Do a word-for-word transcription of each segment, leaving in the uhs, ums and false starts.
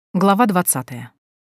Глава двадцатая.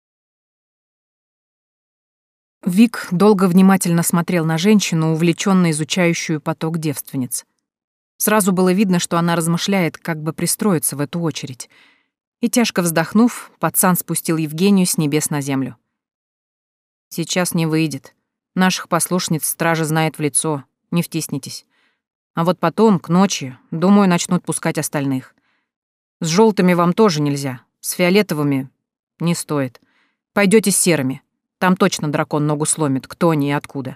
Вик долго внимательно смотрел на женщину, увлеченно изучающую поток девственниц. Сразу было видно, что она размышляет, как бы пристроиться в эту очередь. И, тяжко вздохнув, пацан спустил Евгению с небес на землю. «Сейчас не выйдет. Наших послушниц стража знает в лицо. Не втиснитесь. А вот потом, к ночи, думаю, начнут пускать остальных. С желтыми вам тоже нельзя. С фиолетовыми не стоит. Пойдете с серыми. Там точно дракон ногу сломит, кто они и откуда».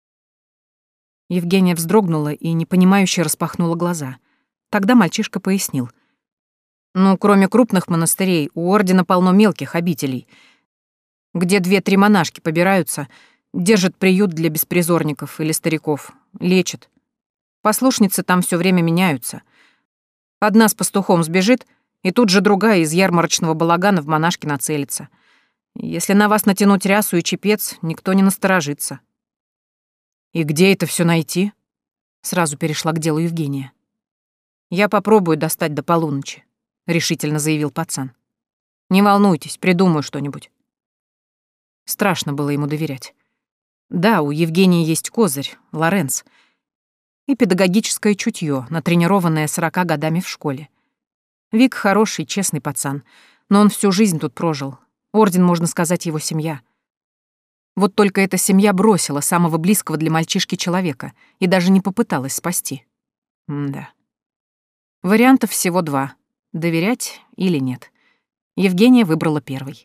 Евгения вздрогнула и непонимающе распахнула глаза. Тогда мальчишка пояснил. «Ну, кроме крупных монастырей, у ордена полно мелких обителей, где две-три монашки побираются, держат приют для беспризорников или стариков, лечат. Послушницы там все время меняются. Одна с пастухом сбежит, и тут же другая из ярмарочного балагана в монашки нацелится. Если на вас натянуть рясу и чепец, никто не насторожится». «И где это все найти?» Сразу перешла к делу Евгения. «Я попробую достать до полуночи», — решительно заявил пацан. «Не волнуйтесь, придумаю что-нибудь». Страшно было ему доверять. Да, у Евгении есть козырь, Лоренц, и педагогическое чутье, натренированное сорока годами в школе. Вик хороший, честный пацан, но он всю жизнь тут прожил. Орден, можно сказать, его семья. Вот только эта семья бросила самого близкого для мальчишки человека и даже не попыталась спасти. М-да. Вариантов всего два — доверять или нет. Евгения выбрала первый.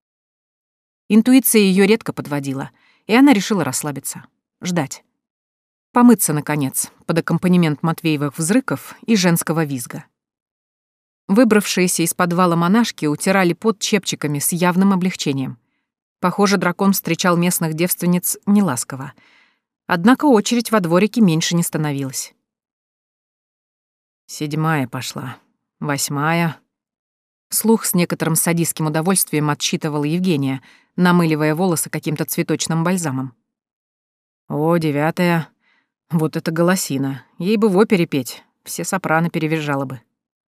Интуиция ее редко подводила, и она решила расслабиться, ждать. Помыться, наконец, под аккомпанемент Матвеевых взрыков и женского визга. Выбравшиеся из подвала монашки утирали пот чепчиками с явным облегчением. Похоже, дракон встречал местных девственниц неласково. Однако очередь во дворике меньше не становилась. Седьмая пошла. Восьмая. Слух с некоторым садистским удовольствием отсчитывала Евгения, намыливая волосы каким-то цветочным бальзамом. О, девятая. Вот это голосина. Ей бы в опере петь. Все сопрано перевизжала бы.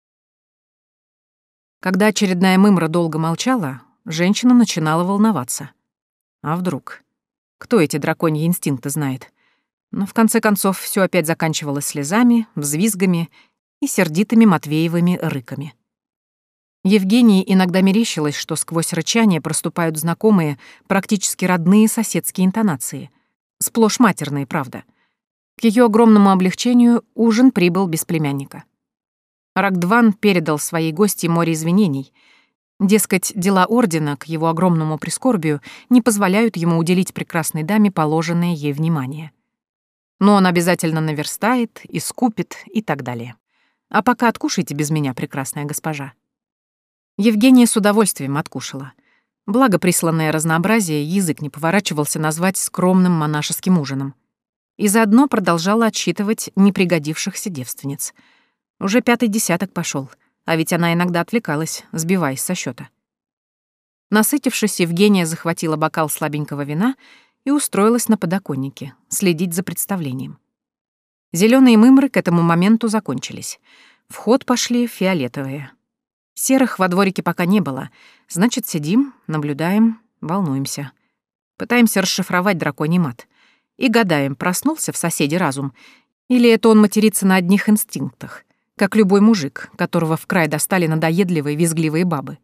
Когда очередная мымра долго молчала, женщина начинала волноваться. А вдруг? Кто эти драконьи инстинкты знает? Но в конце концов все опять заканчивалось слезами, взвизгами и сердитыми Матвеевыми рыками. Евгении иногда мерещилось, что сквозь рычание проступают знакомые, практически родные соседские интонации. Сплошь матерные, правда. К ее огромному облегчению ужин прибыл без племянника. Рагдван передал своей гости море извинений. Дескать, дела ордена, к его огромному прискорбию, не позволяют ему уделить прекрасной даме положенное ей внимание. Но он обязательно наверстает, искупит и так далее. А пока откушайте без меня, прекрасная госпожа. Евгения с удовольствием откушала. Благо присланное разнообразие язык не поворачивался назвать скромным монашеским ужином. И заодно продолжала отсчитывать непригодившихся девственниц. Уже пятый десяток пошел, а ведь она иногда отвлекалась, сбиваясь со счета. Насытившись, Евгения захватила бокал слабенького вина и устроилась на подоконнике, следить за представлением. Зеленые мымры к этому моменту закончились. В ход пошли фиолетовые. Серых во дворике пока не было, значит, сидим, наблюдаем, волнуемся. Пытаемся расшифровать драконий мат. И гадаем, проснулся в соседе разум, или это он матерится на одних инстинктах, как любой мужик, которого в край достали надоедливые визгливые бабы.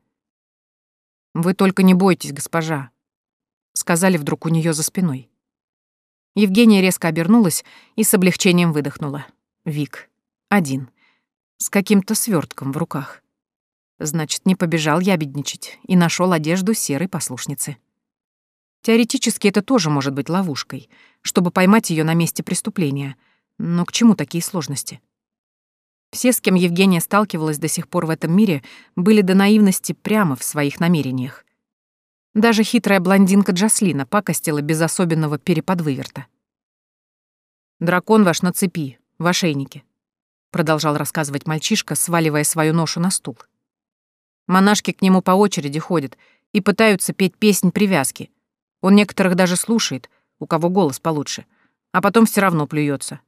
«Вы только не бойтесь, госпожа», — сказали вдруг у нее за спиной. Евгения резко обернулась и с облегчением выдохнула. Вик. Один. С каким-то свертком в руках. Значит, не побежал ябедничать и нашел одежду серой послушницы. Теоретически это тоже может быть ловушкой, чтобы поймать ее на месте преступления. Но к чему такие сложности? Все, с кем Евгения сталкивалась до сих пор в этом мире, были до наивности прямо в своих намерениях. Даже хитрая блондинка Джаслина пакостила без особенного переподвыверта. «Дракон ваш на цепи, в ошейнике», — продолжал рассказывать мальчишка, сваливая свою ношу на стул. «Монашки к нему по очереди ходят и пытаются петь песнь привязки. Он некоторых даже слушает, у кого голос получше, а потом все равно плюется.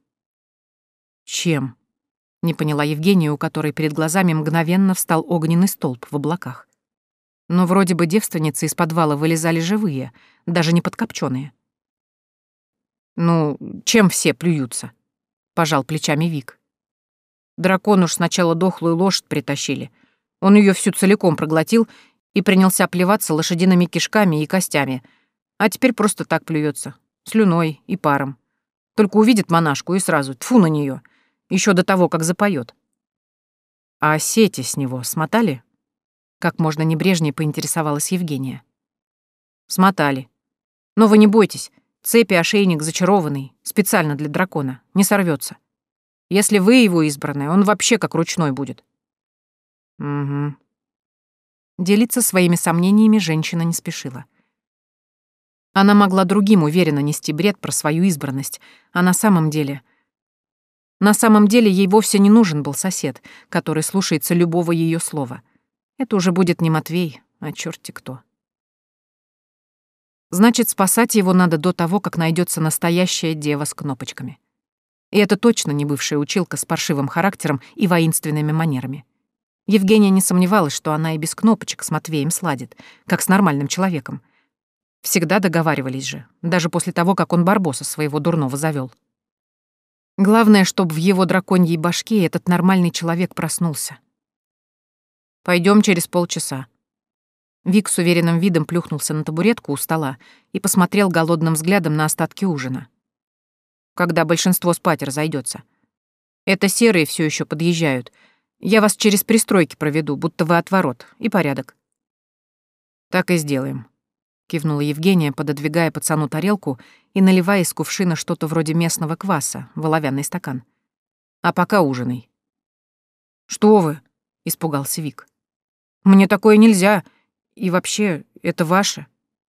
«Чем?» — не поняла Евгения, у которой перед глазами мгновенно встал огненный столб в облаках. Но вроде бы девственницы из подвала вылезали живые, даже не подкопчённые. «Ну, чем все плюются?» — пожал плечами Вик. «Дракону ж сначала дохлую лошадь притащили. Он её всю целиком проглотил и принялся плеваться лошадиными кишками и костями, а теперь просто так плюется, слюной и паром. Только увидит монашку и сразу тьфу на неё, ещё до того, как запоёт». «А сети с него смотали?» Как можно небрежнее поинтересовалась Евгения. «Смотали. Но вы не бойтесь, цепи ошейник зачарованный, специально для дракона, не сорвётся. Если вы его избранная, он вообще как ручной будет». «Угу». Делиться своими сомнениями женщина не спешила. Она могла другим уверенно нести бред про свою избранность, а на самом деле... На самом деле ей вовсе не нужен был сосед, который слушается любого её слова. Это уже будет не Матвей, а чёрти кто. Значит, спасать его надо до того, как найдётся настоящая дева с кнопочками. И это точно не бывшая училка с паршивым характером и воинственными манерами. Евгения не сомневалась, что она и без кнопочек с Матвеем сладит, как с нормальным человеком. Всегда договаривались же, даже после того, как он Барбоса своего дурного завёл. Главное, чтобы в его драконьей башке этот нормальный человек проснулся. Пойдём через полчаса. Вик с уверенным видом плюхнулся на табуретку у стола и посмотрел голодным взглядом на остатки ужина. Когда большинство спать разойдётся. Это серые всё ещё подъезжают. Я вас через пристройки проведу, будто вы от ворот, и порядок. Так и сделаем, кивнула Евгения, пододвигая пацану тарелку и наливая из кувшина что-то вроде местного кваса в оловянный стакан. А пока ужинай. Что вы? Испугался Вик. Мне такое нельзя. И вообще, это ваше.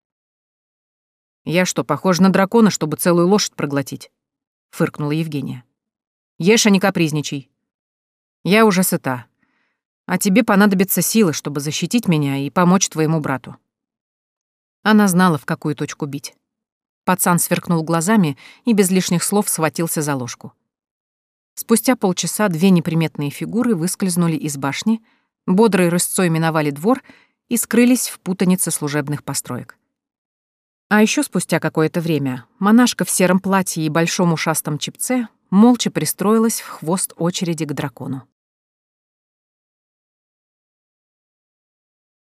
Я что, похожа на дракона, чтобы целую лошадь проглотить? Фыркнула Евгения. Ешь, а не капризничай. Я уже сыта. А тебе понадобится сила, чтобы защитить меня и помочь твоему брату. Она знала, в какую точку бить. Пацан сверкнул глазами и без лишних слов схватился за ложку. Спустя полчаса две неприметные фигуры выскользнули из башни, бодрой рысцой миновали двор и скрылись в путанице служебных построек. А еще спустя какое-то время монашка в сером платье и большом ушастом чепце молча пристроилась в хвост очереди к дракону.